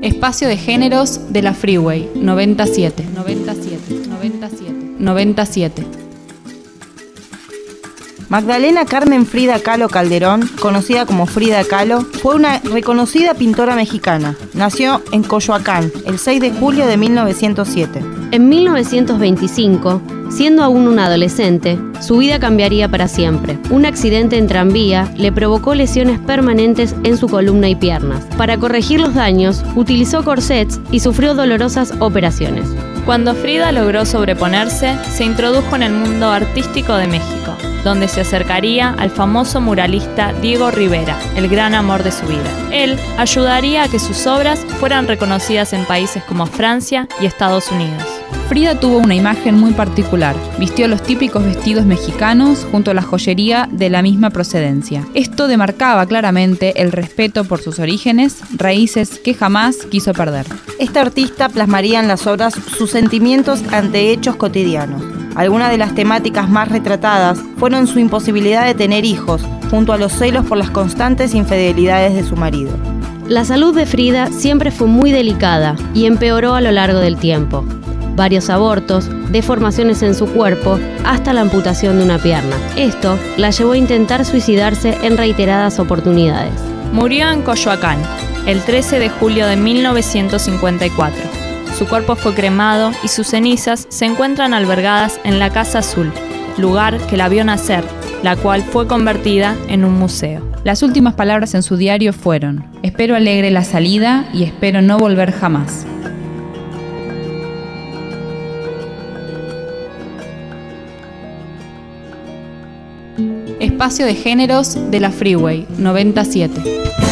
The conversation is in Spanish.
Espacio de géneros de la Freeway 97. Magdalena Carmen Frida Kahlo Calderón, conocida como Frida Kahlo, fue una reconocida pintora mexicana. Nació en Coyoacán el 6 de julio de 1907. En 1925, siendo aún una adolescente, su vida cambiaría para siempre. Un accidente en tranvía le provocó lesiones permanentes en su columna y piernas. Para corregir los daños, utilizó corsets y sufrió dolorosas operaciones. Cuando Frida logró sobreponerse, se introdujo en el mundo artístico de México, donde se acercaría al famoso muralista Diego Rivera, el gran amor de su vida. Él ayudaría a que sus obras fueran reconocidas en países como Francia y Estados Unidos. Frida tuvo una imagen muy particular. Vistió los típicos vestidos mexicanos junto a la joyería de la misma procedencia. Esto demarcaba claramente el respeto por sus orígenes, raíces que jamás quiso perder. Esta artista plasmaría en las obras sus sentimientos ante hechos cotidianos. Algunas de las temáticas más retratadas fueron su imposibilidad de tener hijos, junto a los celos por las constantes infidelidades de su marido. La salud de Frida siempre fue muy delicada y empeoró a lo largo del tiempo. Varios abortos, deformaciones en su cuerpo, hasta la amputación de una pierna. Esto la llevó a intentar suicidarse en reiteradas oportunidades. Murió en Coyoacán, el 13 de julio de 1954. Su cuerpo fue cremado y sus cenizas se encuentran albergadas en la Casa Azul, lugar que la vio nacer, la cual fue convertida en un museo. Las últimas palabras en su diario fueron: espero alegre la salida y espero no volver jamás. Espacio de géneros de la Freeway 97.